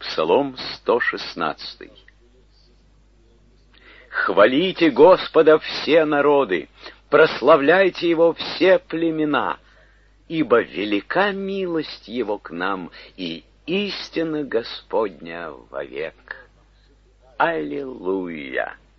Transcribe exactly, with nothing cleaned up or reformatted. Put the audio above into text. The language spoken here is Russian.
Псалом сто шестнадцатый. Хвалите Господа все народы, прославляйте Его все племена, ибо велика милость Его к нам, и истина Господня вовек. Аллилуйя!